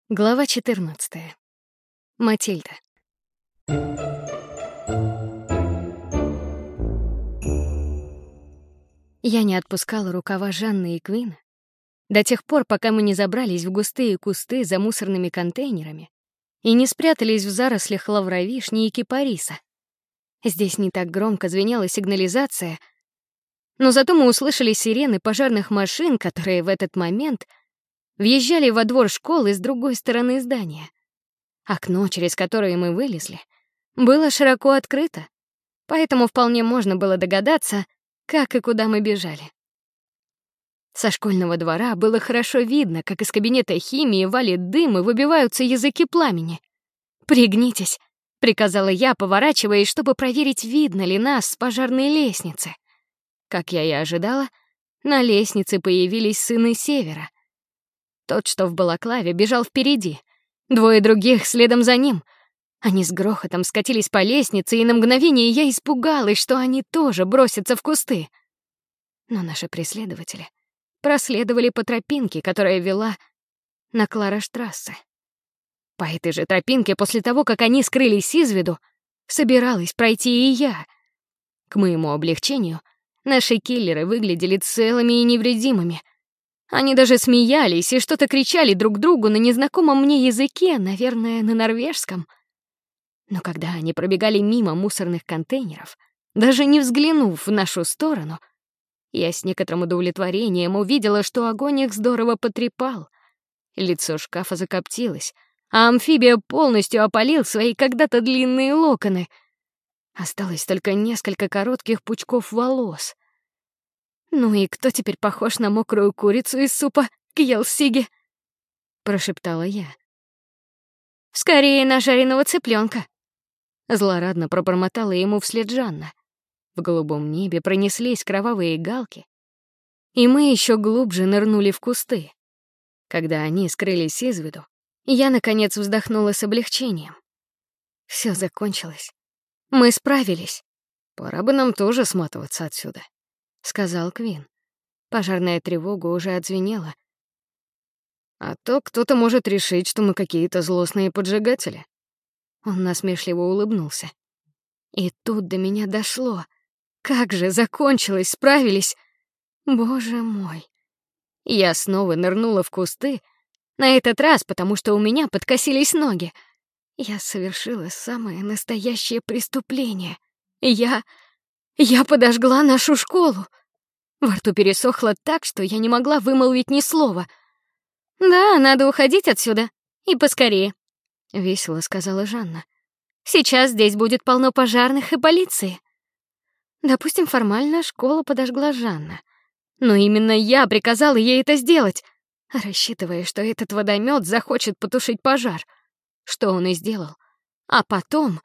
Глава 14. Матильда. Я не отпускала рукава Жанны и Квина до тех пор, пока мы не забрались в густые кусты за мусорными контейнерами и не спрятались в зарослях лавровишни и кипариса. Здесь не так громко звенела сигнализация, но зато мы услышали сирены пожарных машин, которые в этот момент въезжали во двор школы с другой стороны здания. Окно, через которое мы вылезли, было широко открыто, поэтому вполне можно было догадаться, как и куда мы бежали. Со школьного двора было хорошо видно, как из кабинета химии валит дым и выбиваются языки пламени. «Пригнитесь», — приказала я, поворачиваясь, чтобы проверить, видно ли нас с пожарной лестницы. Как я и ожидала, на лестнице появились сыны Севера. Тот, что в балаклаве, бежал впереди, двое других следом за ним. Они с грохотом скатились по лестнице, и на мгновение я испугалась, что они тоже бросятся в кусты. Но наши преследователи проследовали по тропинке, которая вела на Клараштрассе. По этой же тропинке, после того, как они скрылись из виду, собиралась пройти и я. К моему облегчению, наши киллеры выглядели целыми и невредимыми. Они даже смеялись и что-то кричали друг другу на незнакомом мне языке, наверное, на норвежском. Но когда они пробегали мимо мусорных контейнеров, даже не взглянув в нашу сторону, я с некоторым удовлетворением увидела, что огонь их здорово потрепал. Лицо шкафа закоптилось, а амфибия полностью опалил свои когда-то длинные локоны. Осталось только несколько коротких пучков волос. «Ну и кто теперь похож на мокрую курицу из супа кьелсиги?» — прошептала я. «Скорее на жареного цыпленка», — злорадно пробормотала ему вслед Жанна. В голубом небе пронеслись кровавые галки, и мы еще глубже нырнули в кусты. Когда они скрылись из виду, я, наконец, вздохнула с облегчением. Все закончилось. Мы справились. «Пора бы нам тоже сматываться отсюда», — сказал Квин. Пожарная тревога уже отзвенела. «А то кто-то может решить, что мы какие-то злостные поджигатели». Он насмешливо улыбнулся. И тут до меня дошло. Как же закончилось, справились. Боже мой. Я снова нырнула в кусты, на этот раз потому, что у меня подкосились ноги. Я совершила самое настоящее преступление. Я подожгла нашу школу. Во рту пересохло так, что я не могла вымолвить ни слова. «Да, надо уходить отсюда. И поскорее», — весело сказала Жанна. «Сейчас здесь будет полно пожарных и полиции». Допустим, формально школу подожгла Жанна. Но именно я приказала ей это сделать, рассчитывая, что этот водомет захочет потушить пожар. Что он и сделал. А потом...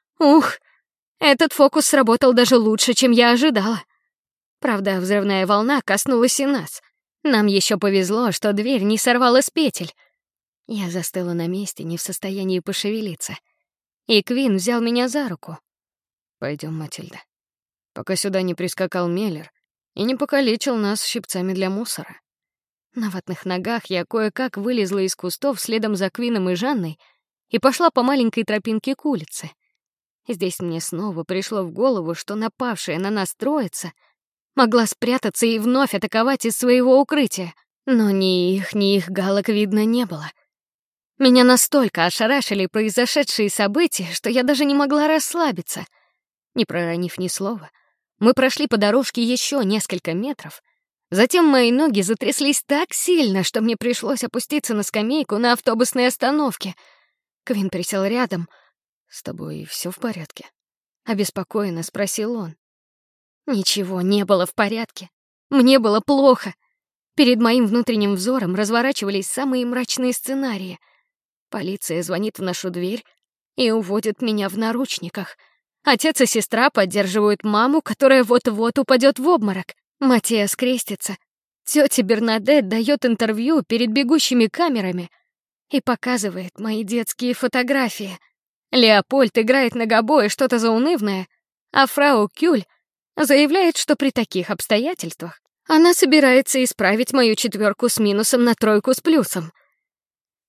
Этот фокус сработал даже лучше, чем я ожидала. Правда, взрывная волна коснулась и нас. Нам еще повезло, что дверь не сорвала с петель. Я застыла на месте, не в состоянии пошевелиться. И Квин взял меня за руку. «Пойдем, Матильда. Пока сюда не прискакал Меллер и не покалечил нас щипцами для мусора». На ватных ногах я кое-как вылезла из кустов следом за Квином и Жанной и пошла по маленькой тропинке к улице. Здесь мне снова пришло в голову, что напавшая на нас троица могла спрятаться и вновь атаковать из своего укрытия. Но ни их галок видно не было. Меня настолько ошарашили произошедшие события, что я даже не могла расслабиться. Не проронив ни слова, мы прошли по дорожке еще несколько метров. Затем мои ноги затряслись так сильно, что мне пришлось опуститься на скамейку на автобусной остановке. Квин присел рядом. «С тобой все в порядке?» — обеспокоенно спросил он. Ничего не было в порядке. Мне было плохо. Перед моим внутренним взором разворачивались самые мрачные сценарии. Полиция звонит в нашу дверь и уводит меня в наручниках. Отец и сестра поддерживают маму, которая вот-вот упадет в обморок. Матиас крестится. Тётя Бернадет дает интервью перед бегущими камерами и показывает мои детские фотографии. Леопольд играет на гобое что-то заунывное, а фрау Кюль заявляет, что при таких обстоятельствах она собирается исправить мою 4 с минусом на 3 с плюсом.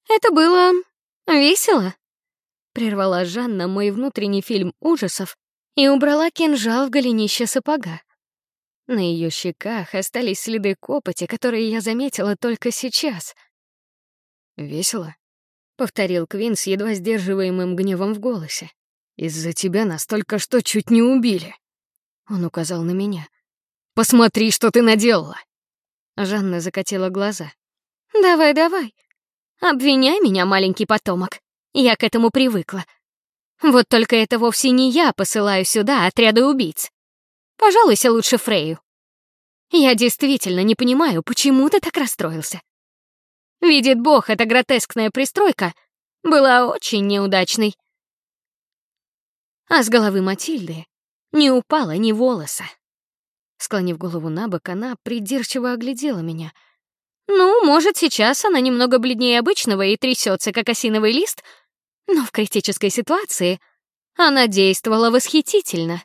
Это было весело, прервала Жанна мой внутренний фильм ужасов и убрала кинжал в голенище сапога. На ее щеках остались следы копоти, которые я заметила только сейчас. «Весело?» — повторил Квин с едва сдерживаемым гневом в голосе. «Из-за тебя нас только что чуть не убили». Он указал на меня. «Посмотри, что ты наделала!» Жанна закатила глаза. «Давай, давай. Обвиняй меня, маленький потомок. Я к этому привыкла. Вот только это вовсе не я посылаю сюда отряды убийц. Пожалуйся лучше Фрейю. Я действительно не понимаю, почему ты так расстроился. Видит Бог, эта гротескная пристройка была очень неудачной. А с головы Матильды не упало ни волоса». Склонив голову набок, она придирчиво оглядела меня. Ну, может, сейчас она немного бледнее обычного и трясется, как осиновый лист, но в критической ситуации она действовала восхитительно.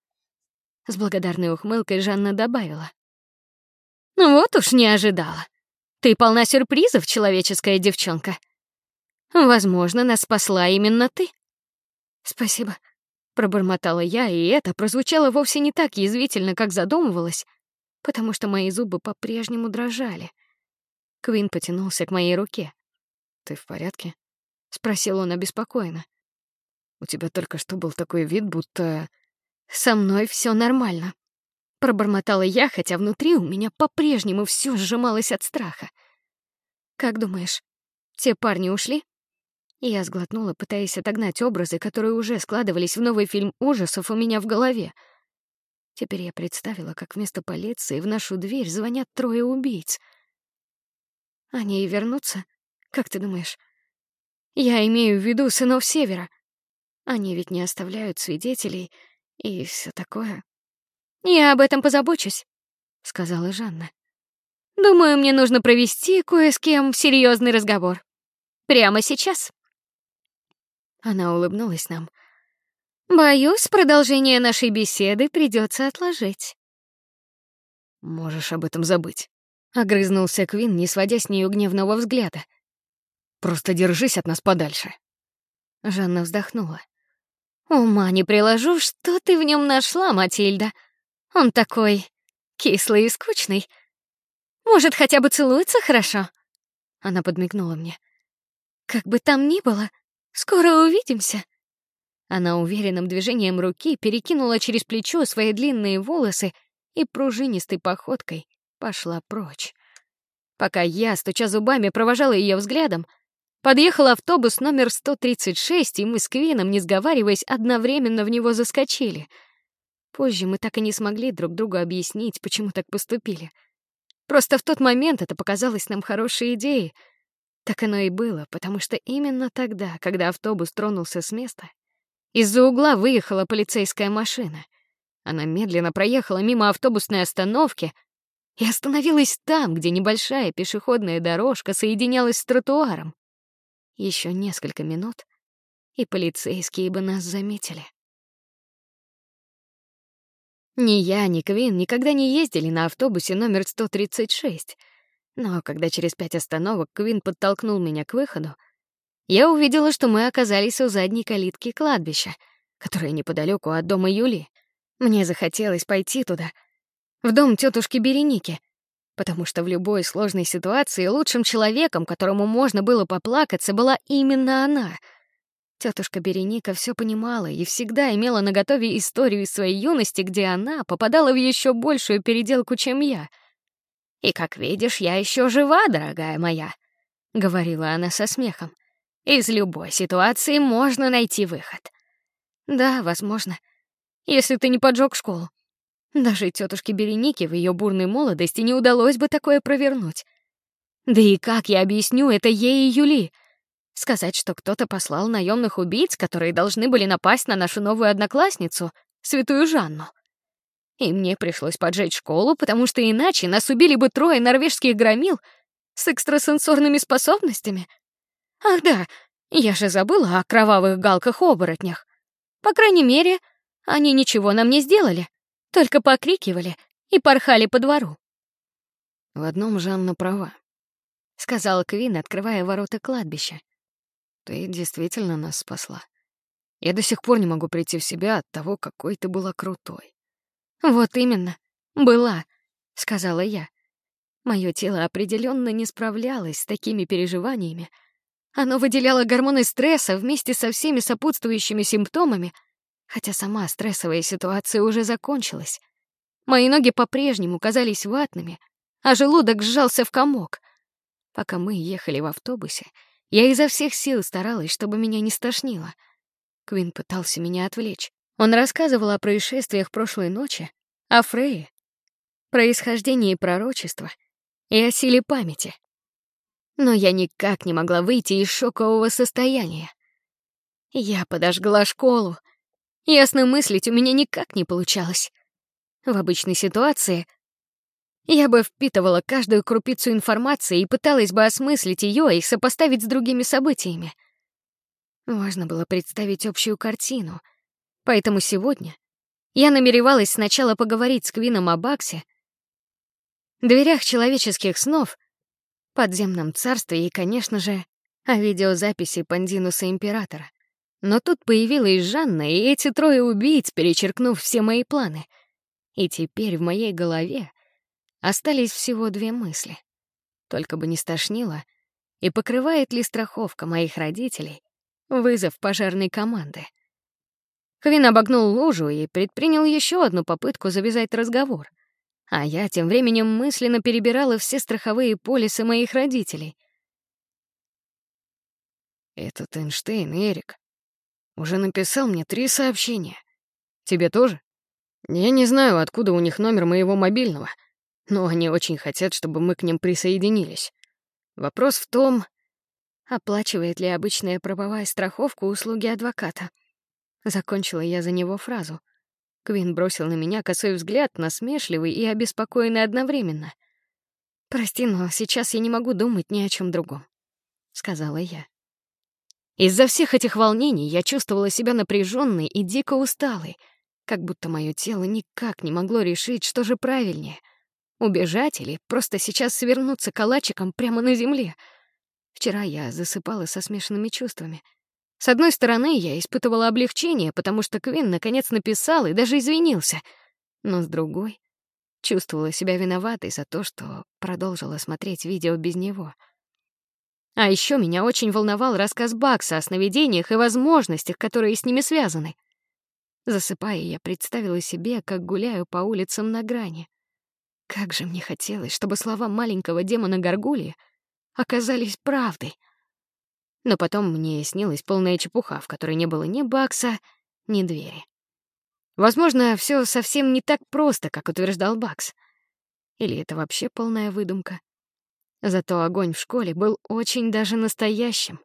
С благодарной ухмылкой Жанна добавила: «Вот уж не ожидала. Ты полна сюрпризов, человеческая девчонка. Возможно, нас спасла именно ты». «Спасибо», — пробормотала я, и это прозвучало вовсе не так язвительно, как задумывалась, потому что мои зубы по-прежнему дрожали. Квин потянулся к моей руке. «Ты в порядке?» — спросил он обеспокоенно. «У тебя только что был такой вид, будто...» «Со мной все нормально», — пробормотала я, хотя внутри у меня по-прежнему все сжималось от страха. «Как думаешь, те парни ушли?» Я сглотнула, пытаясь отогнать образы, которые уже складывались в новый фильм ужасов у меня в голове. Теперь я представила, как вместо полиции в нашу дверь звонят 3 убийц. Они и вернутся, как ты думаешь? Я имею в виду сынов Севера. Они ведь не оставляют свидетелей и все такое. «Я об этом позабочусь», — сказала Жанна. «Думаю, мне нужно провести кое с кем серьезный разговор. Прямо сейчас». Она улыбнулась нам. «Боюсь, продолжение нашей беседы придется отложить». «Можешь об этом забыть», — огрызнулся Квин, не сводя с нее гневного взгляда. «Просто держись от нас подальше». Жанна вздохнула. «Ума не приложу, что ты в нем нашла, Матильда. Он такой кислый и скучный. Может, хотя бы целуется хорошо?» Она подмигнула мне. «Как бы там ни было, скоро увидимся». Она уверенным движением руки перекинула через плечо свои длинные волосы и пружинистой походкой пошла прочь. Пока я, стуча зубами, провожала ее взглядом, подъехал автобус номер 136, и мы с Квином, не сговариваясь, одновременно в него заскочили. Позже мы так и не смогли друг другу объяснить, почему так поступили. Просто в тот момент это показалось нам хорошей идеей. Так оно и было, потому что именно тогда, когда автобус тронулся с места, из-за угла выехала полицейская машина. Она медленно проехала мимо автобусной остановки и остановилась там, где небольшая пешеходная дорожка соединялась с тротуаром. Еще несколько минут, и полицейские бы нас заметили. Ни я, ни Квин никогда не ездили на автобусе номер 136, но когда через 5 остановок Квин подтолкнул меня к выходу, я увидела, что мы оказались у задней калитки кладбища, которое неподалеку от дома Юли. Мне захотелось пойти туда, в дом тетушки Береники, потому что в любой сложной ситуации лучшим человеком, которому можно было поплакаться, была именно она. Тетушка Береника все понимала и всегда имела наготове историю из своей юности, где она попадала в еще большую переделку, чем я. «И, как видишь, я еще жива, дорогая моя», — говорила она со смехом. «Из любой ситуации можно найти выход». Да, возможно, если ты не поджег школу. Даже тетушке Беренике в ее бурной молодости не удалось бы такое провернуть. Да и как я объясню это ей и Юли? Сказать, что кто-то послал наемных убийц, которые должны были напасть на нашу новую одноклассницу, святую Жанну. И мне пришлось поджечь школу, потому что иначе нас убили бы 3 норвежских громил с экстрасенсорными способностями. Ах да, я же забыла о кровавых галках-оборотнях. По крайней мере, они ничего нам не сделали, только покрикивали и порхали по двору. В одном Жанна права. — сказал Квин, открывая ворота кладбища. «Ты действительно нас спасла. Я до сих пор не могу прийти в себя от того, какой ты была крутой». «Вот именно, была», — сказала я. Моё тело определённо не справлялось с такими переживаниями. Оно выделяло гормоны стресса вместе со всеми сопутствующими симптомами, хотя сама стрессовая ситуация уже закончилась. Мои ноги по-прежнему казались ватными, а желудок сжался в комок. Пока мы ехали в автобусе, я изо всех сил старалась, чтобы меня не стошнило. Квин пытался меня отвлечь. Он рассказывал о происшествиях прошлой ночи, о Фрейе, происхождении пророчества и о силе памяти. Но я никак не могла выйти из шокового состояния. Я подожгла школу. Ясно мыслить у меня никак не получалось. В обычной ситуации я бы впитывала каждую крупицу информации и пыталась бы осмыслить ее и сопоставить с другими событиями. Важно было представить общую картину. Поэтому сегодня я намеревалась сначала поговорить с Квином о Баксе, дверях человеческих снов, подземном царстве и, конечно же, о видеозаписи Пандинуса Императора. Но тут появилась Жанна, и эти трое убийц, перечеркнув все мои планы. И теперь в моей голове остались всего две мысли. Только бы не стошнило, и покрывает ли страховка моих родителей вызов пожарной команды. Квин обогнул лужу и предпринял еще одну попытку завязать разговор. А я тем временем мысленно перебирала все страховые полисы моих родителей. «Этот Эйнштейн, Эрик, уже написал мне 3 сообщения. Тебе тоже? Я не знаю, откуда у них номер моего мобильного, но они очень хотят, чтобы мы к ним присоединились. Вопрос в том, Оплачивает ли обычная правовая страховка услуги адвоката? Закончила я за него фразу. Квин бросил на меня косой взгляд, насмешливый и обеспокоенный одновременно. «Прости, но сейчас я не могу думать ни о чем другом», — сказала я. Из-за всех этих волнений я чувствовала себя напряженной и дико усталой, как будто мое тело никак не могло решить, что же правильнее — убежать или просто сейчас свернуться калачиком прямо на земле. Вчера я засыпала со смешанными чувствами. С одной стороны, я испытывала облегчение, потому что Квин наконец написал и даже извинился. Но с другой, чувствовала себя виноватой за то, что продолжила смотреть видео без него. А еще меня очень волновал рассказ Бакса о сновидениях и возможностях, которые с ними связаны. Засыпая, я представила себе, как гуляю по улицам на грани. Как же мне хотелось, чтобы слова маленького демона Гаргульи оказались правдой. Но потом мне снилась полная чепуха, в которой не было ни Бакса, ни двери. Возможно, все совсем не так просто, как утверждал Бакс. Или это вообще полная выдумка. Зато огонь в школе был очень даже настоящим.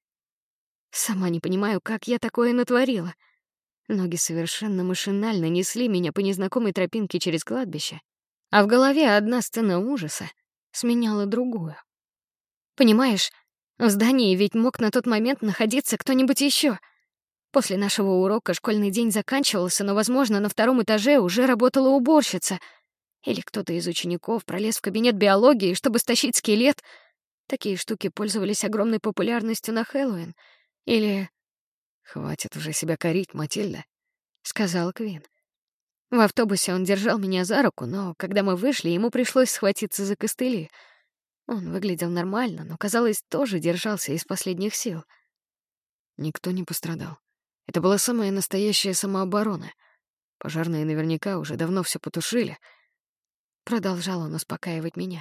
Сама не понимаю, как я такое натворила. Ноги совершенно машинально несли меня по незнакомой тропинке через кладбище, а в голове одна сцена ужаса сменяла другую. Понимаешь, в здании ведь мог на тот момент находиться кто-нибудь еще. После нашего урока школьный день заканчивался, но, возможно, на втором этаже уже работала уборщица. Или кто-то из учеников пролез в кабинет биологии, чтобы стащить скелет. Такие штуки пользовались огромной популярностью на Хэллоуин. Или... «Хватит уже себя корить, Матильда», — сказал Квин. В автобусе он держал меня за руку, но когда мы вышли, ему пришлось схватиться за костыли. Он выглядел нормально, но, казалось, тоже держался из последних сил. никто не пострадал. Это была самая настоящая самооборона. Пожарные наверняка уже давно все потушили. Продолжал он успокаивать меня.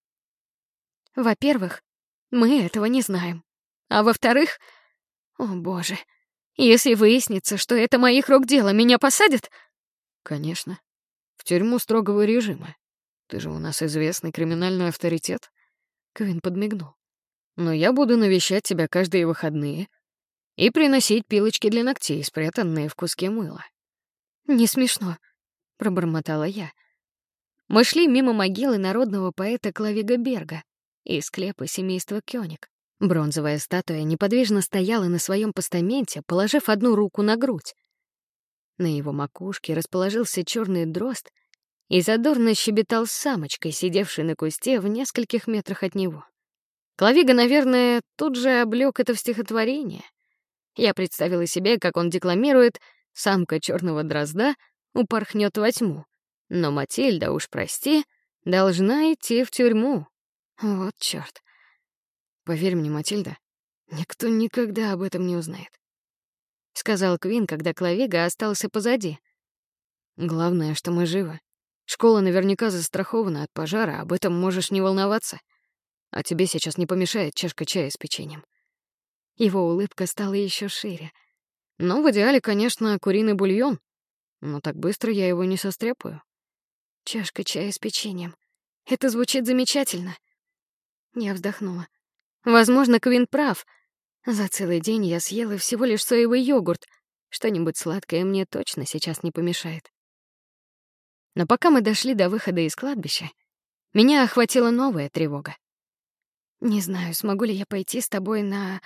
Во-первых, мы этого не знаем. А во-вторых, о боже, если выяснится, что это моих рук дело, меня посадят? Конечно. В тюрьму строгого режима. Ты же у нас известный криминальный авторитет. Квин подмигнул. Но я буду навещать тебя каждые выходные и приносить пилочки для ногтей, спрятанные в куске мыла. Не смешно, пробормотала я. Мы шли мимо могилы народного поэта Клавига Берга и склепа семейства Кёник. Бронзовая статуя неподвижно стояла на своем постаменте, положив одну руку на грудь. На его макушке расположился черный дрозд и задорно щебетал с самочкой, сидевшей на кусте в нескольких метрах от него. Клавига, наверное, тут же облёк это в стихотворение. Я представила себе, как он декламирует: «Самка черного дрозда упорхнет во тьму, но Матильда, уж прости, должна идти в тюрьму». Вот чёрт. Поверь мне, Матильда, никто никогда об этом не узнает, Сказал Квин, когда Клавига остался позади. Главное, что мы живы. Школа наверняка застрахована от пожара, об этом можешь не волноваться. А тебе сейчас не помешает чашка чая с печеньем. Его улыбка стала еще шире. Но в идеале, конечно, куриный бульон. Но так быстро я его не состряпаю. Чашка чая с печеньем. Это звучит замечательно. Я вздохнула. Возможно, Квин прав. За целый день я съела всего лишь соевый йогурт. Что-нибудь сладкое мне точно сейчас не помешает. Но пока мы дошли до выхода из кладбища, меня охватила новая тревога. Не знаю, смогу ли я пойти с тобой на...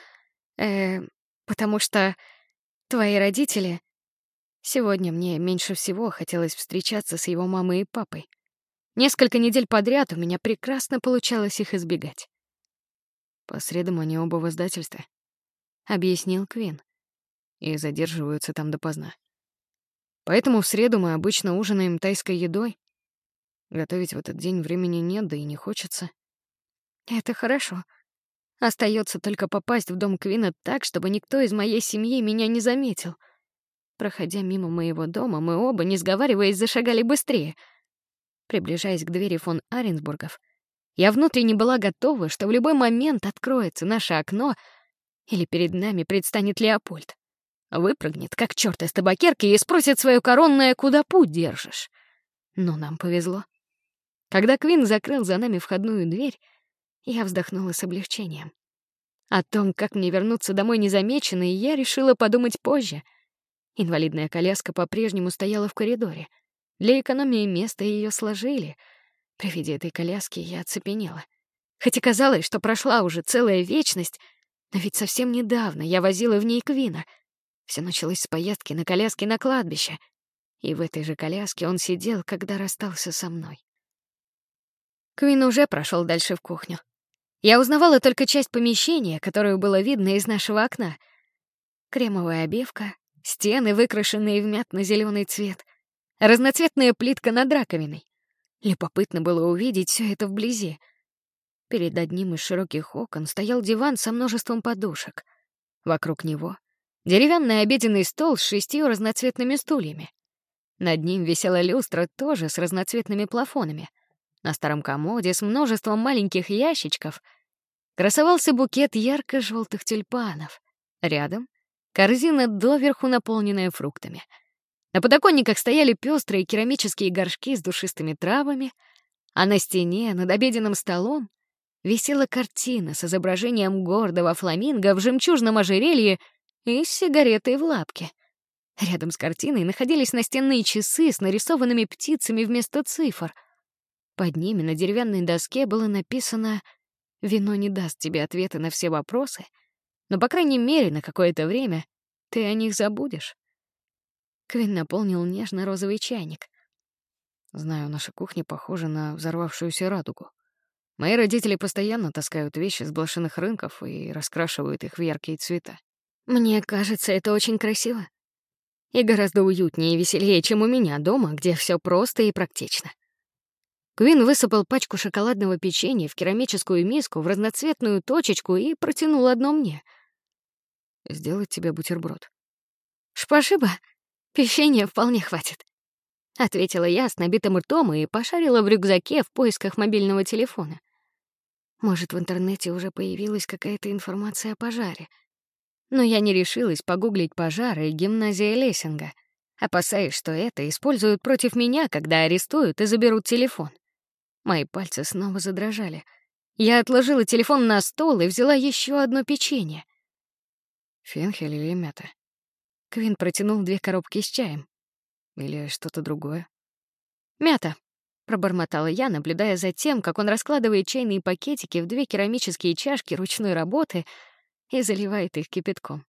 потому что твои родители... Сегодня мне меньше всего хотелось встречаться с его мамой и папой. Несколько недель подряд у меня прекрасно получалось их избегать. По средам они оба в издательстве, Объяснил Квин. и задерживаются там допоздна. Поэтому в среду мы обычно ужинаем тайской едой. Готовить в этот день времени нет, да и не хочется. Это хорошо. Остается только попасть в дом Квина так, чтобы никто из моей семьи меня не заметил. Проходя мимо моего дома, мы оба, не сговариваясь, зашагали быстрее. Приближаясь к двери фон Аренсбургов, я внутренне была готова, что в любой момент откроется наше окно, или перед нами предстанет Леопольд. Выпрыгнет, как чёрт из табакерки, и спросит своё коронное: «Куда путь держишь?» Но нам повезло. Когда Квин закрыл за нами входную дверь, я вздохнула с облегчением. О том, как мне вернуться домой незамеченной, я решила подумать позже. Инвалидная коляска по-прежнему стояла в коридоре. Для экономии места её сложили. При виде этой коляски я оцепенела. Хоть и казалось, что прошла уже целая вечность, но ведь совсем недавно я возила в ней Квина. Всё началось с поездки на коляске на кладбище. И в этой же коляске он сидел, когда расстался со мной. Квин уже прошёл дальше в кухню. Я узнавала только часть помещения, которую было видно из нашего окна. Кремовая обивка, стены, выкрашенные в мятно-зелёный цвет, разноцветная плитка над раковиной. Любопытно было увидеть всё это вблизи. Перед одним из широких окон стоял диван со множеством подушек. Вокруг него деревянный обеденный стол с 6 разноцветными стульями. Над ним висела люстра тоже с разноцветными плафонами. На старом комоде с множеством маленьких ящичков красовался букет ярко-желтых тюльпанов. Рядом — корзина доверху, наполненная фруктами. На подоконниках стояли пестрые керамические горшки с душистыми травами, а на стене над обеденным столом висела картина с изображением гордого фламинго в жемчужном ожерелье и с сигаретой в лапке. Рядом с картиной находились настенные часы с нарисованными птицами вместо цифр. Под ними на деревянной доске было написано: «Вино не даст тебе ответа на все вопросы, но, по крайней мере, на какое-то время ты о них забудешь». Квин наполнил нежно-розовый чайник. Знаю, наша кухня похожа на взорвавшуюся радугу. Мои родители постоянно таскают вещи с блошиных рынков и раскрашивают их в яркие цвета. Мне кажется, это очень красиво. И гораздо уютнее и веселее, чем у меня дома, где все просто и практично. Квин высыпал пачку шоколадного печенья в керамическую миску в разноцветную точечку и протянул одно мне. Сделать тебе бутерброд. «Спасибо, печенья вполне хватит», — ответила я с набитым ртом и пошарила в рюкзаке в поисках мобильного телефона. Может, в интернете уже появилась какая-то информация о пожаре. Но я не решилась погуглить пожар и гимназия Лессинга, опасаясь, что это используют против меня, когда арестуют и заберут телефон. Мои пальцы снова задрожали. Я отложила телефон на стол и взяла еще одно печенье. Фенхель или мята? Квин протянул 2 коробки с чаем. Или что-то другое? «Мята», — пробормотала я, наблюдая за тем, как он раскладывает чайные пакетики в 2 керамические чашки ручной работы и заливает их кипятком.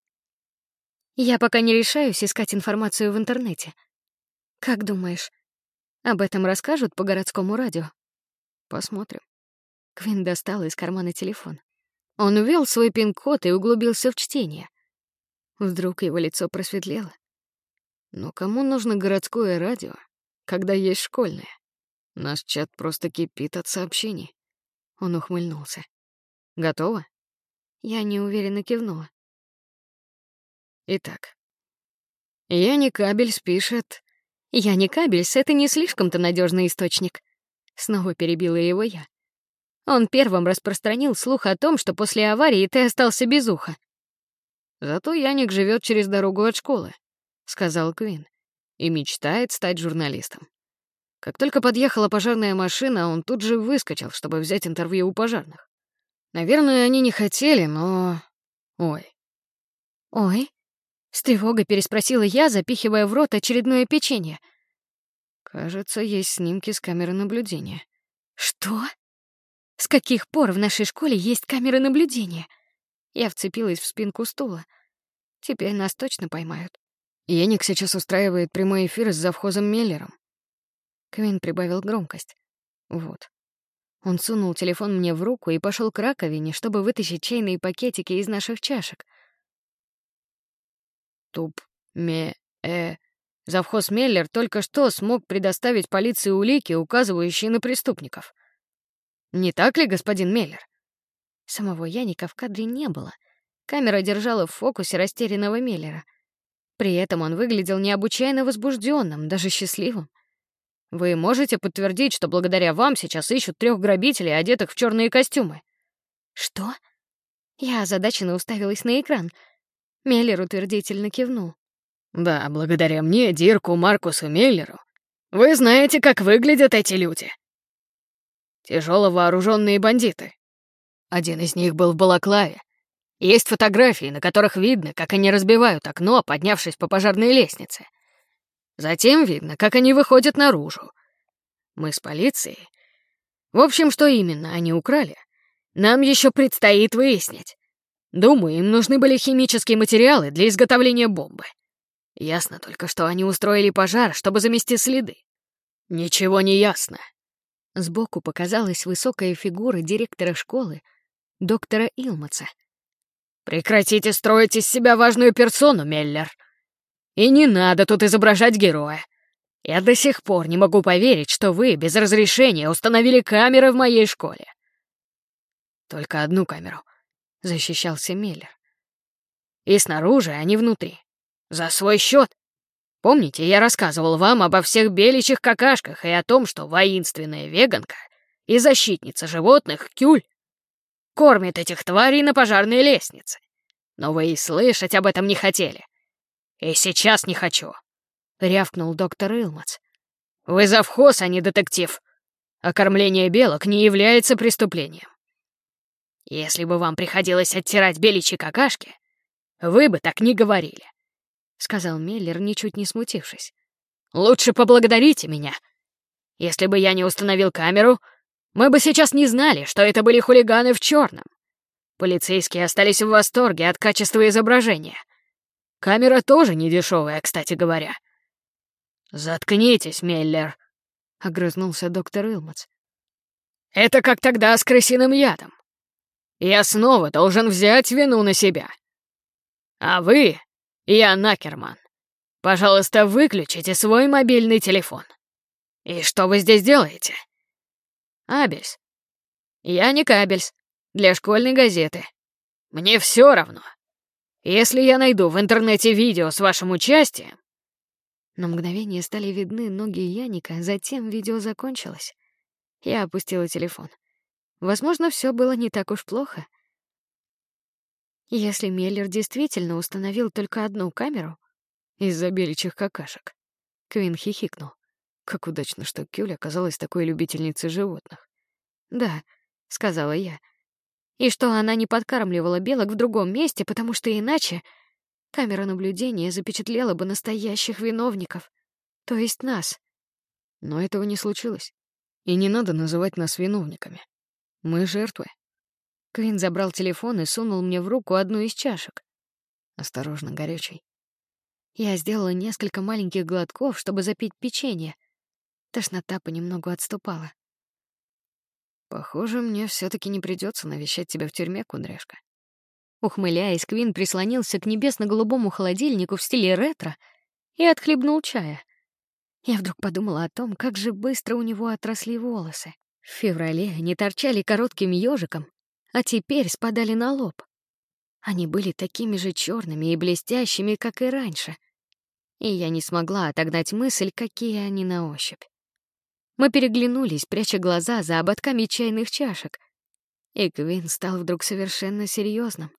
«Я пока не решаюсь искать информацию в интернете. Как думаешь, об этом расскажут по городскому радио?» Посмотрим. Квин достал из кармана телефон. Он ввел свой пин-код и углубился в чтение. Вдруг его лицо просветлело. Но кому нужно городское радио, когда есть школьное? Наш чат просто кипит от сообщений. Он ухмыльнулся. Готово? Я неуверенно кивнула. Итак, Яник Абельс пишет... Яник Абельс — это не слишком-то надежный источник. Снова перебила его я. Он первым распространил слух о том, что после аварии ты остался без уха. Зато Яник живет через дорогу от школы, сказал Квин, и мечтает стать журналистом. Как только подъехала пожарная машина, он тут же выскочил, чтобы взять интервью у пожарных. Наверное, они не хотели, но... Ой. Ой? С тревогой переспросила я, запихивая в рот очередное печенье. Кажется, есть снимки с камеры наблюдения. Что? С каких пор в нашей школе есть камеры наблюдения? Я вцепилась в спинку стула. Теперь нас точно поймают. Яник сейчас устраивает прямой эфир с завхозом Меллером. Квин прибавил громкость. Вот. Он сунул телефон мне в руку и пошел к раковине, чтобы вытащить чайные пакетики из наших чашек. Завхоз Меллер только что смог предоставить полиции улики, указывающие на преступников. Не так ли, господин Меллер? Самого Яника в кадре не было. Камера держала в фокусе растерянного Меллера. При этом он выглядел необычайно возбужденным, даже счастливым. Вы можете подтвердить, что благодаря вам сейчас ищут 3 грабителей, одетых в черные костюмы? Что? Я озадаченно уставилась на экран. Меллер утвердительно кивнул. Да, благодаря мне, Дирку, Маркусу Меллеру. Вы знаете, как выглядят эти люди. Тяжело вооруженные бандиты. Один из них был в балаклаве. Есть фотографии, на которых видно, как они разбивают окно, поднявшись по пожарной лестнице. Затем видно, как они выходят наружу. Мы с полицией. В общем, что именно они украли, нам еще предстоит выяснить. Думаю, им нужны были химические материалы для изготовления бомбы. Ясно только, что они устроили пожар, чтобы замести следы. Ничего не ясно. Сбоку показалась высокая фигура директора школы, доктора Илмаца. «Прекратите строить из себя важную персону, Меллер. И не надо тут изображать героя. Я до сих пор не могу поверить, что вы без разрешения установили камеры в моей школе». «Только одну камеру», — защищался Меллер. «И снаружи, а не внутри. За свой счет. Помните, я рассказывал вам обо всех беличьих какашках и о том, что воинственная веганка и защитница животных Кюль кормит этих тварей на пожарной лестнице. Но вы и слышать об этом не хотели. И сейчас не хочу», — рявкнул доктор Илмац. «Вы завхоз, а не детектив. А кормление белок не является преступлением. Если бы вам приходилось оттирать беличьи какашки, вы бы так не говорили», — сказал Меллер, ничуть не смутившись. «Лучше поблагодарите меня. Если бы я не установил камеру, мы бы сейчас не знали, что это были хулиганы в черном. Полицейские остались в восторге от качества изображения. Камера тоже не дешевая, кстати говоря». «Заткнитесь, Меллер», — огрызнулся доктор Илмац. «Это как тогда с крысиным ядом. Я снова должен взять вину на себя. А вы, Ян Акерман, пожалуйста, выключите свой мобильный телефон. И что вы здесь делаете?» «Абельс. Яник Абельс. Для школьной газеты. Мне все равно. Если я найду в интернете видео с вашим участием...» На мгновение стали видны ноги Яника, затем видео закончилось. Я опустила телефон. Возможно, все было не так уж плохо. Если Меллер действительно установил только одну камеру из-за беличьих какашек. Квин хихикнул. Как удачно, что Кюль оказалась такой любительницей животных. «Да», — сказала я. «И что она не подкармливала белок в другом месте, потому что иначе камера наблюдения запечатлела бы настоящих виновников, то есть нас». Но этого не случилось. И не надо называть нас виновниками. Мы жертвы. Квин забрал телефон и сунул мне в руку одну из чашек. Осторожно, горячий. Я сделала несколько маленьких глотков, чтобы запить печенье. Тошнота понемногу отступала. Похоже, мне все-таки не придется навещать тебя в тюрьме, кудряшка. Ухмыляясь, Квин прислонился к небесно-голубому холодильнику в стиле ретро и отхлебнул чая. Я вдруг подумала о том, как же быстро у него отросли волосы. В феврале они торчали коротким ежиком, а теперь спадали на лоб. Они были такими же черными и блестящими, как и раньше. И я не смогла отогнать мысль, какие они на ощупь. Мы переглянулись, пряча глаза за ободками чайных чашек. И Квин стал вдруг совершенно серьезным.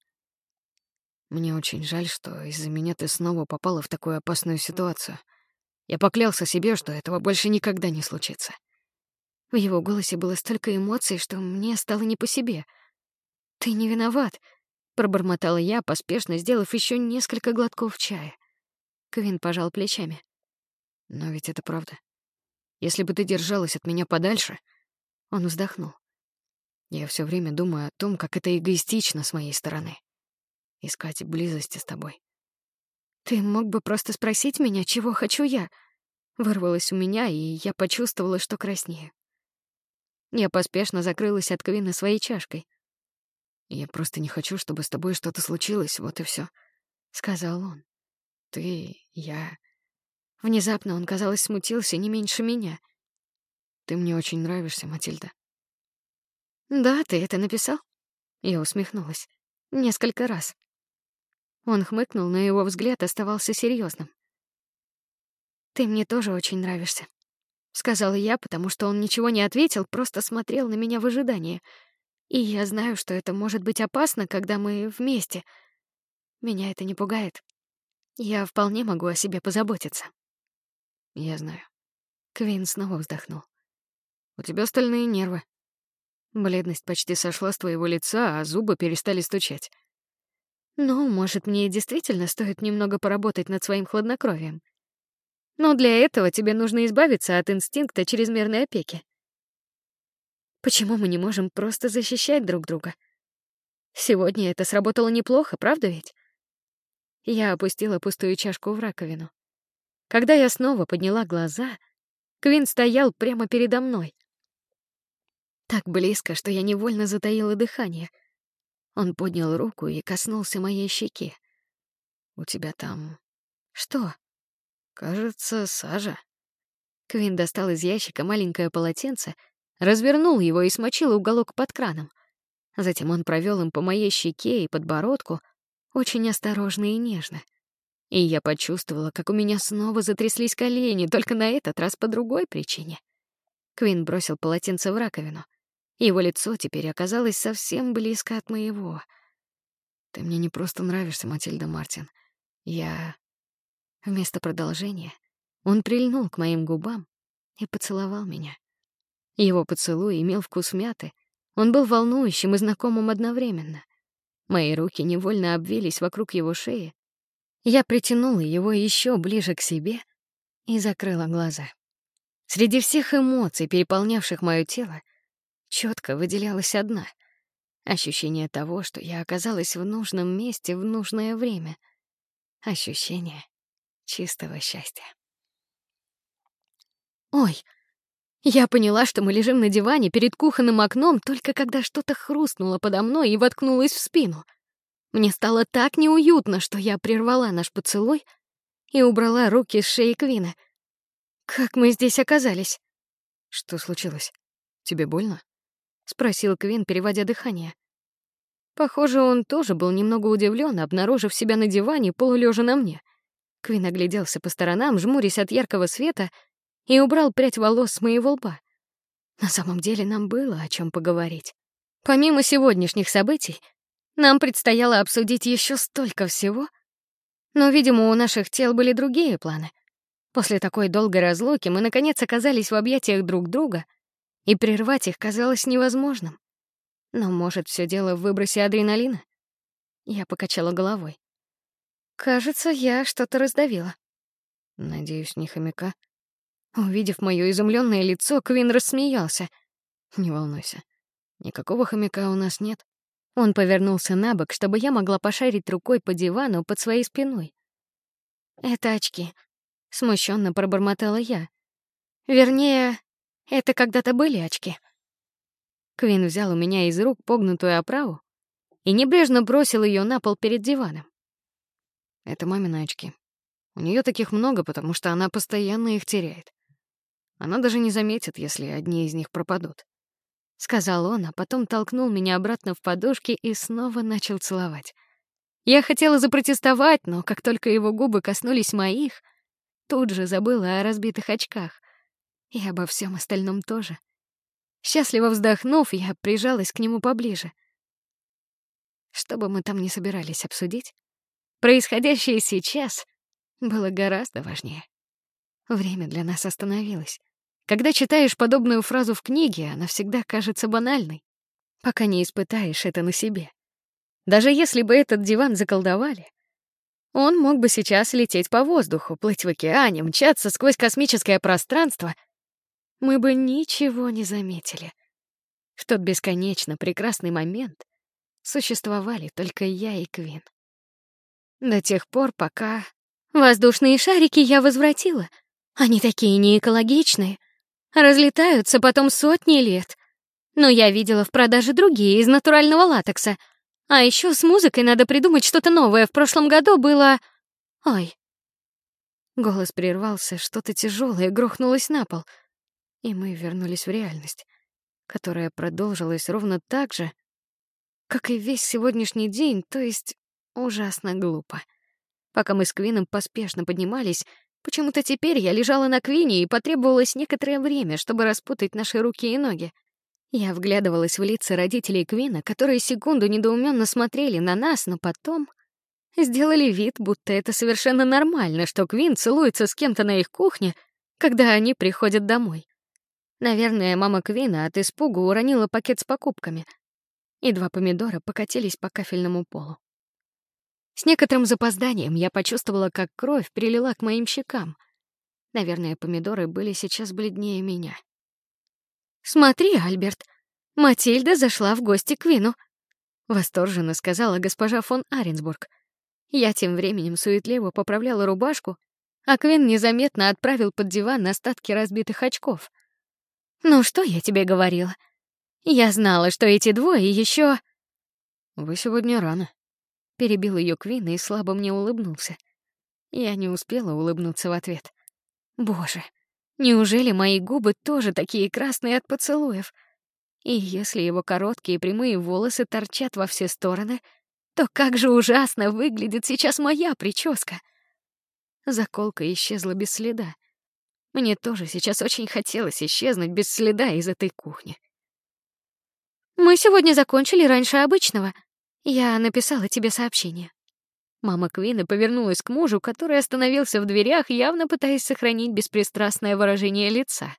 Мне очень жаль, что из-за меня ты снова попала в такую опасную ситуацию. Я поклялся себе, что этого больше никогда не случится. В его голосе было столько эмоций, что мне стало не по себе. «Ты не виноват», — пробормотала я, поспешно сделав еще несколько глотков чая. Квин пожал плечами. Но ведь это правда. Если бы ты держалась от меня подальше... Он вздохнул. Я все время думаю о том, как это эгоистично с моей стороны. Искать близости с тобой. «Ты мог бы просто спросить меня, чего хочу я?» Вырвалось у меня, и я почувствовала, что краснею. Я поспешно закрылась от Квина своей чашкой. «Я просто не хочу, чтобы с тобой что-то случилось, вот и все, сказал он. Я... Внезапно он, казалось, смутился не меньше меня. Ты мне очень нравишься, Матильда». «Да, ты это написал?» Я усмехнулась. Несколько раз. Он хмыкнул, но его взгляд оставался серьезным. «Ты мне тоже очень нравишься», — сказала я, потому что он ничего не ответил, просто смотрел на меня в ожидании. И я знаю, что это может быть опасно, когда мы вместе. Меня это не пугает. Я вполне могу о себе позаботиться. Я знаю. Квин снова вздохнул. У тебя стальные нервы. Бледность почти сошла с твоего лица, а зубы перестали стучать. Ну, может, мне действительно стоит немного поработать над своим хладнокровием. Но для этого тебе нужно избавиться от инстинкта чрезмерной опеки. Почему мы не можем просто защищать друг друга? Сегодня это сработало неплохо, правда ведь? Я опустила пустую чашку в раковину. Когда я снова подняла глаза, Квин стоял прямо передо мной. Так близко, что я невольно затаила дыхание. Он поднял руку и коснулся моей щеки. У тебя там... Что? Кажется, сажа. Квин достал из ящика маленькое полотенце, развернул его и смочил уголок под краном. Затем он провел им по моей щеке и подбородку, очень осторожно и нежно. И я почувствовала, как у меня снова затряслись колени, только на этот раз по другой причине. Квин бросил полотенце в раковину. Его лицо теперь оказалось совсем близко от моего. Ты мне не просто нравишься, Матильда Мартин. Вместо продолжения он прильнул к моим губам и поцеловал меня. Его поцелуй имел вкус мяты. Он был волнующим и знакомым одновременно. Мои руки невольно обвились вокруг его шеи. Я притянула его еще ближе к себе и закрыла глаза. Среди всех эмоций, переполнявших моё тело, четко выделялась одна — ощущение того, что я оказалась в нужном месте в нужное время. Ощущение чистого счастья. Ой, я поняла, что мы лежим на диване перед кухонным окном, только когда что-то хрустнуло подо мной и воткнулось в спину. Мне стало так неуютно, что я прервала наш поцелуй и убрала руки с шеи Квина. Как мы здесь оказались? Что случилось? Тебе больно? Спросил Квин, переводя дыхание. Похоже, он тоже был немного удивлен, обнаружив себя на диване, полулежа на мне. Квин огляделся по сторонам, жмурясь от яркого света, и убрал прядь волос с моего лба. На самом деле нам было о чем поговорить. Помимо сегодняшних событий, нам предстояло обсудить еще столько всего, но, видимо, у наших тел были другие планы. После такой долгой разлуки мы, наконец, оказались в объятиях друг друга, и прервать их казалось невозможным. Но, может, все дело в выбросе адреналина? Я покачала головой. Кажется, я что-то раздавила. Надеюсь, не хомяка. Увидев моё изумлённое лицо, Квин рассмеялся. Не волнуйся. Никакого хомяка у нас нет. Он повернулся набок, чтобы я могла пошарить рукой по дивану под своей спиной. «Это очки», — смущенно пробормотала я. «Вернее, это когда-то были очки». Квин взял у меня из рук погнутую оправу и небрежно бросил ее на пол перед диваном. Это мамины очки. У нее таких много, потому что она постоянно их теряет. Она даже не заметит, если одни из них пропадут. Сказал он, а потом толкнул меня обратно в подушки и снова начал целовать. Я хотела запротестовать, но как только его губы коснулись моих, тут же забыла о разбитых очках и обо всем остальном тоже. Счастливо вздохнув, я прижалась к нему поближе. Что бы мы там ни собирались обсудить, происходящее сейчас было гораздо важнее. Время для нас остановилось. Когда читаешь подобную фразу в книге, она всегда кажется банальной, пока не испытаешь это на себе. Даже если бы этот диван заколдовали, он мог бы сейчас лететь по воздуху, плыть в океане, мчаться сквозь космическое пространство. Мы бы ничего не заметили. В тот бесконечно прекрасный момент существовали только я и Квин. До тех пор, пока... Воздушные шарики я возвратила. Они такие неэкологичные. Разлетаются потом сотни лет. Но я видела в продаже другие из натурального латекса. А еще с музыкой надо придумать что-то новое. В прошлом году было... Ой. Голос прервался, что-то тяжелое грохнулось на пол. И мы вернулись в реальность, которая продолжилась ровно так же, как и весь сегодняшний день, то есть ужасно глупо. Пока мы с Квином поспешно поднимались, почему-то теперь я лежала на Квине, и потребовалось некоторое время, чтобы распутать наши руки и ноги. Я вглядывалась в лица родителей Квина, которые секунду недоуменно смотрели на нас, но потом сделали вид, будто это совершенно нормально, что Квин целуется с кем-то на их кухне, когда они приходят домой. Наверное, мама Квина от испугу уронила пакет с покупками, и 2 помидора покатились по кафельному полу. С некоторым запозданием я почувствовала, как кровь прилила к моим щекам. Наверное, помидоры были сейчас бледнее меня. «Смотри, Альберт, Матильда зашла в гости к Квину», — восторженно сказала госпожа фон Аренсбург. Я тем временем суетливо поправляла рубашку, а Квин незаметно отправил под диван остатки разбитых очков. «Ну что я тебе говорила? Я знала, что эти двое еще...» «Вы сегодня рано», — перебил ее Квин и слабо мне улыбнулся. Я не успела улыбнуться в ответ. Боже, неужели мои губы тоже такие красные от поцелуев? И если его короткие прямые волосы торчат во все стороны, то как же ужасно выглядит сейчас моя прическа. Заколка исчезла без следа. Мне тоже сейчас очень хотелось исчезнуть без следа из этой кухни. Мы сегодня закончили раньше обычного. Я написала тебе сообщение. Мама Квина повернулась к мужу, который остановился в дверях, явно пытаясь сохранить беспристрастное выражение лица.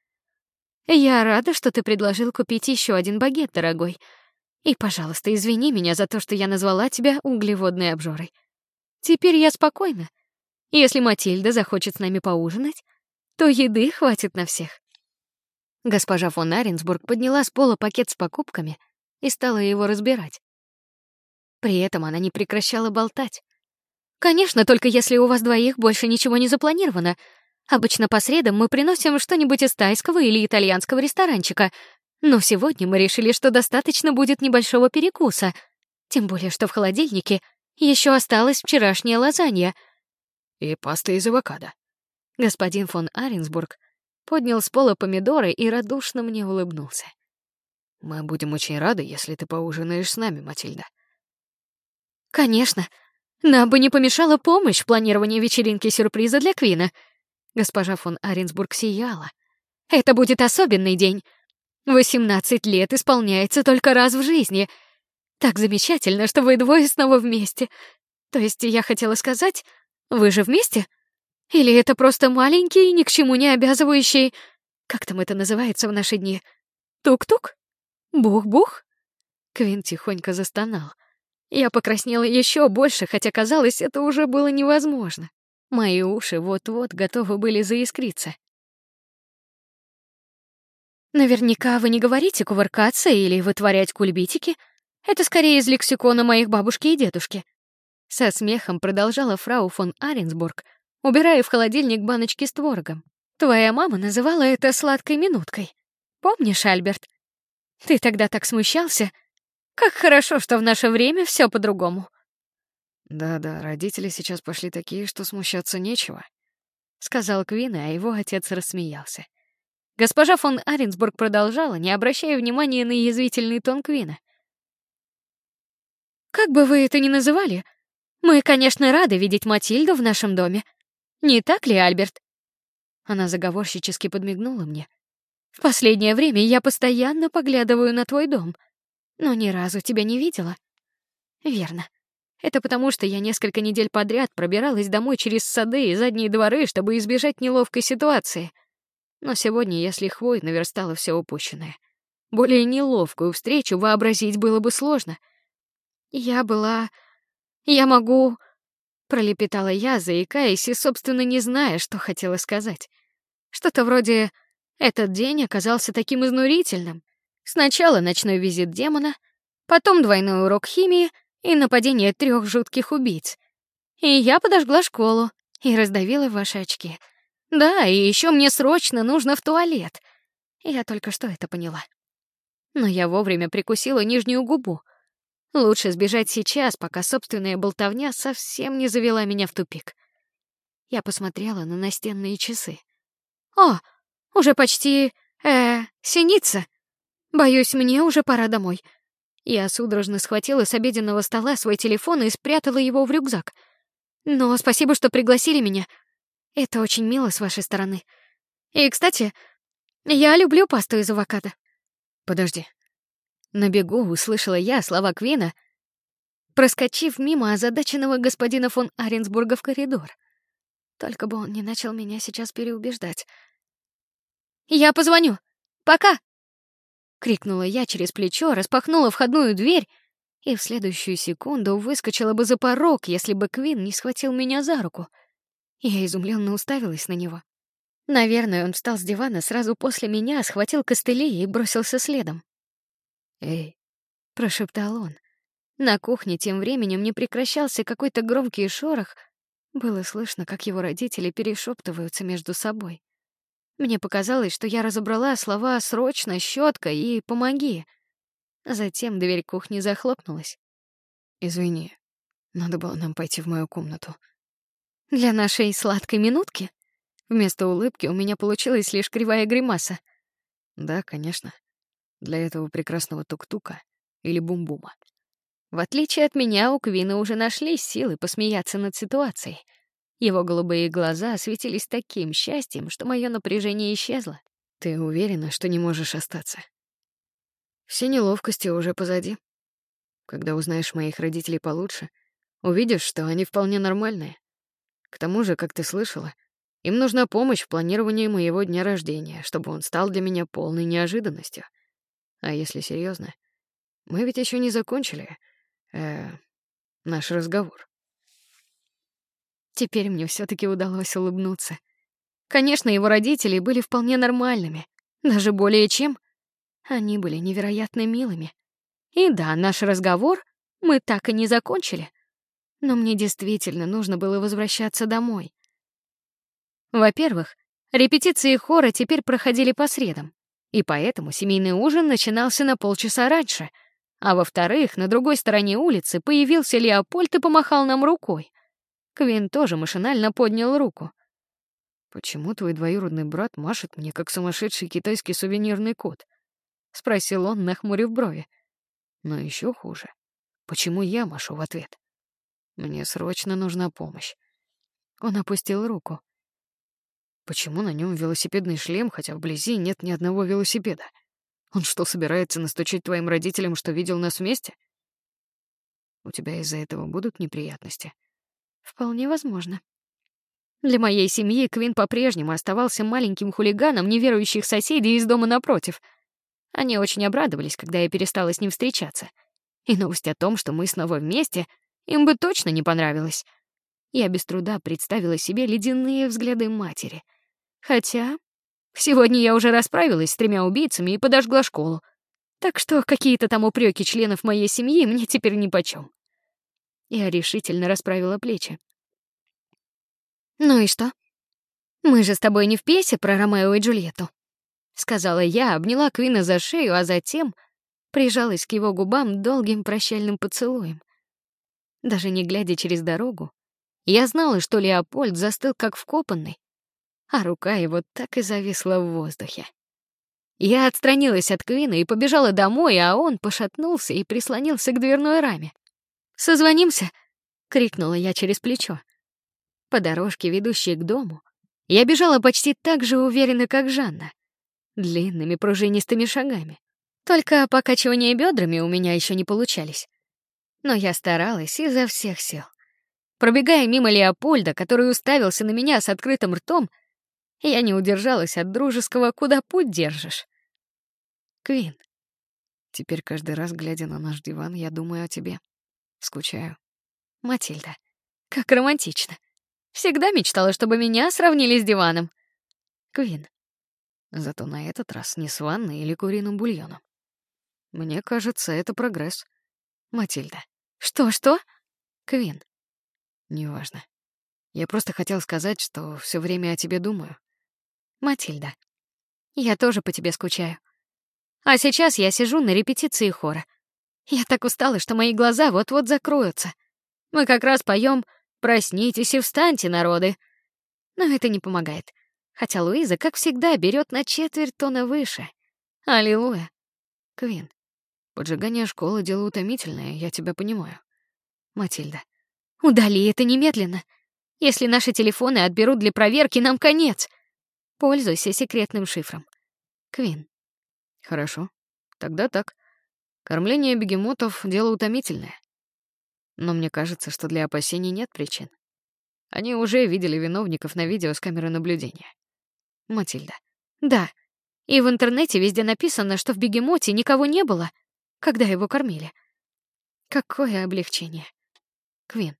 Я рада, что ты предложил купить еще один багет, дорогой. И, пожалуйста, извини меня за то, что я назвала тебя углеводной обжорой. Теперь я спокойна. Если Матильда захочет с нами поужинать, то еды хватит на всех. Госпожа фон Аренсбург подняла с пола пакет с покупками и стала его разбирать. При этом она не прекращала болтать. Конечно, только если у вас двоих больше ничего не запланировано. Обычно по средам мы приносим что-нибудь из тайского или итальянского ресторанчика, но сегодня мы решили, что достаточно будет небольшого перекуса, тем более что в холодильнике еще осталась вчерашняя лазанья. «И паста из авокадо». Господин фон Аренсбург поднял с пола помидоры и радушно мне улыбнулся. «Мы будем очень рады, если ты поужинаешь с нами, Матильда». «Конечно. Нам бы не помешала помощь в планировании вечеринки-сюрприза для Квина». Госпожа фон Аренсбург сияла. «Это будет особенный день. 18 лет исполняется только раз в жизни. Так замечательно, что вы двое снова вместе. То есть я хотела сказать, вы же вместе? Или это просто маленький, ни к чему не обязывающий... Как там это называется в наши дни? Тук-тук? Бух-бух?» Квин тихонько застонал. Я покраснела еще больше, хотя казалось, это уже было невозможно. Мои уши вот-вот готовы были заискриться. Наверняка вы не говорите кувыркаться или вытворять кульбитики. Это скорее из лексикона моих бабушки и дедушки. Со смехом продолжала фрау фон Аренсбург, убирая в холодильник баночки с творогом. Твоя мама называла это сладкой минуткой. Помнишь, Альберт? Ты тогда так смущался. Как хорошо, что в наше время все по-другому. Да-да, родители сейчас пошли такие, что смущаться нечего, сказал Квин, а его отец рассмеялся. Госпожа фон Аренсбург продолжала, не обращая внимания на язвительный тон Квина. Как бы вы это ни называли, мы, конечно, рады видеть Матильду в нашем доме. Не так ли, Альберт? Она заговорщически подмигнула мне. В последнее время я постоянно поглядываю на твой дом, но ни разу тебя не видела. Верно. Это потому, что я несколько недель подряд пробиралась домой через сады и задние дворы, чтобы избежать неловкой ситуации. Но сегодня я с лихвой наверстала все упущенное. Более неловкую встречу вообразить было бы сложно. Я могу, пролепетала я, заикаясь и, собственно, не зная, что хотела сказать. Что-то вроде: этот день оказался таким изнурительным. Сначала ночной визит демона, потом двойной урок химии и нападение 3 жутких убийц. И я подожгла школу и раздавила ваши очки. Да, и еще мне срочно нужно в туалет. Я только что это поняла. Но я вовремя прикусила нижнюю губу. Лучше сбежать сейчас, пока собственная болтовня совсем не завела меня в тупик. Я посмотрела на настенные часы. О, уже почти синица. Боюсь, мне уже пора домой. Я судорожно схватила с обеденного стола свой телефон и спрятала его в рюкзак. Но спасибо, что пригласили меня. Это очень мило с вашей стороны. И, кстати, я люблю пасту из авокадо. Подожди. На бегу услышала я слова Квина, проскочив мимо озадаченного господина фон Аренсбурга в коридор. Только бы он не начал меня сейчас переубеждать. Я позвоню. Пока. Крикнула я через плечо, распахнула входную дверь и в следующую секунду выскочила бы за порог, если бы Квин не схватил меня за руку. Я изумленно уставилась на него. Наверное, он встал с дивана сразу после меня, схватил костыли и бросился следом. «Эй!» — прошептал он. На кухне тем временем не прекращался какой-то громкий шорох. Было слышно, как его родители перешептываются между собой. Мне показалось, что я разобрала слова «срочно», «щетка» и «помоги». Затем дверь кухни захлопнулась. «Извини, надо было нам пойти в мою комнату». Для нашей сладкой минутки вместо улыбки у меня получилась лишь кривая гримаса. Да, конечно. Для этого прекрасного тук-тука или бум-бума. В отличие от меня, у Квина уже нашлись силы посмеяться над ситуацией. Его голубые глаза светились таким счастьем, что мое напряжение исчезло. Ты уверена, что не можешь остаться? Все неловкости уже позади. Когда узнаешь моих родителей получше, увидишь, что они вполне нормальные. К тому же, как ты слышала, им нужна помощь в планировании моего дня рождения, чтобы он стал для меня полной неожиданностью. А если серьезно, мы ведь еще не закончили наш разговор. Теперь мне все-таки удалось улыбнуться. Конечно, его родители были вполне нормальными, даже более чем. Они были невероятно милыми. И да, наш разговор мы так и не закончили. Но мне действительно нужно было возвращаться домой. Во-первых, репетиции хора теперь проходили по средам, и поэтому семейный ужин начинался на полчаса раньше. А во-вторых, на другой стороне улицы появился Леопольд и помахал нам рукой. Квин тоже машинально поднял руку. «Почему твой двоюродный брат машет мне, как сумасшедший китайский сувенирный кот?» — спросил он, нахмурив брови. «Но еще хуже. Почему я машу в ответ? Мне срочно нужна помощь». Он опустил руку. «Почему на нем велосипедный шлем, хотя вблизи нет ни одного велосипеда? Он что, собирается настучать твоим родителям, что видел нас вместе? У тебя из-за этого будут неприятности?» «Вполне возможно». Для моей семьи Квин по-прежнему оставался маленьким хулиганом неверующих соседей из дома напротив. Они очень обрадовались, когда я перестала с ним встречаться. И новость о том, что мы снова вместе, им бы точно не понравилась. Я без труда представила себе ледяные взгляды матери. Хотя сегодня я уже расправилась с 3 убийцами и подожгла школу. Так что какие-то там упреки членов моей семьи мне теперь нипочём. Я решительно расправила плечи. «Ну и что? Мы же с тобой не в пьесе про Ромео и Джульетту», — сказала я, обняла Квина за шею, а затем прижалась к его губам долгим прощальным поцелуем. Даже не глядя через дорогу, я знала, что Леопольд застыл как вкопанный, а рука его так и зависла в воздухе. Я отстранилась от Квина и побежала домой, а он пошатнулся и прислонился к дверной раме. «Созвонимся!» — крикнула я через плечо. По дорожке, ведущей к дому, я бежала почти так же уверенно, как Жанна, длинными пружинистыми шагами. Только покачивания бедрами у меня еще не получались. Но я старалась изо всех сил. Пробегая мимо Леопольда, который уставился на меня с открытым ртом, я не удержалась от дружеского «куда путь держишь?». Квин. Теперь каждый раз, глядя на наш диван, я думаю о тебе. Скучаю. Матильда. Как романтично. Всегда мечтала, чтобы меня сравнили с диваном. Квин. Зато на этот раз не с ванной или куриным бульоном. Мне кажется, это прогресс. Матильда. Что? Квин. Неважно. Я просто хотел сказать, что все время о тебе думаю. Матильда. Я тоже по тебе скучаю. А сейчас я сижу на репетиции хора. Я так устала, что мои глаза вот-вот закроются. Мы как раз поем «Проснитесь и встаньте, народы». Но это не помогает. Хотя Луиза, как всегда, берет на четверть тона выше. Аллилуйя. Квин. Поджигание школы — дело утомительное, я тебя понимаю. Матильда. Удали это немедленно. Если наши телефоны отберут для проверки, нам конец. Пользуйся секретным шифром. Квин. Хорошо. Тогда так. Кормление бегемотов — дело утомительное. Но мне кажется, что для опасений нет причин. Они уже видели виновников на видео с камеры наблюдения. Матильда. Да. И в интернете везде написано, что в бегемоте никого не было, когда его кормили. Какое облегчение. Квин.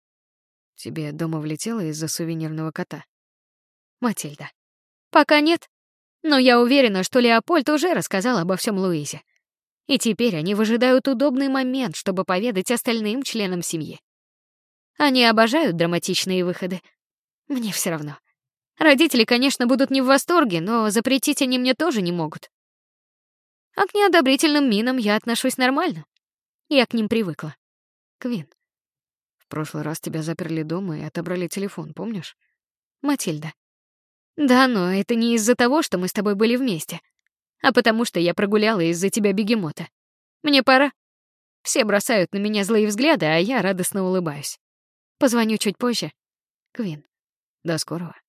Тебе дома влетело из-за сувенирного кота? Матильда. Пока нет, но я уверена, что Леопольд уже рассказал обо всем Луизе. И теперь они выжидают удобный момент, чтобы поведать остальным членам семьи. Они обожают драматичные выходы. Мне все равно. Родители, конечно, будут не в восторге, но запретить они мне тоже не могут. А к неодобрительным минам я отношусь нормально. Я к ним привыкла. Квин. В прошлый раз тебя заперли дома и отобрали телефон, помнишь? Матильда. Да, но это не из-за того, что мы с тобой были вместе, а потому что я прогуляла из-за тебя бегемота. Мне пора. Все бросают на меня злые взгляды, а я радостно улыбаюсь. Позвоню чуть позже. Квин. До скорого.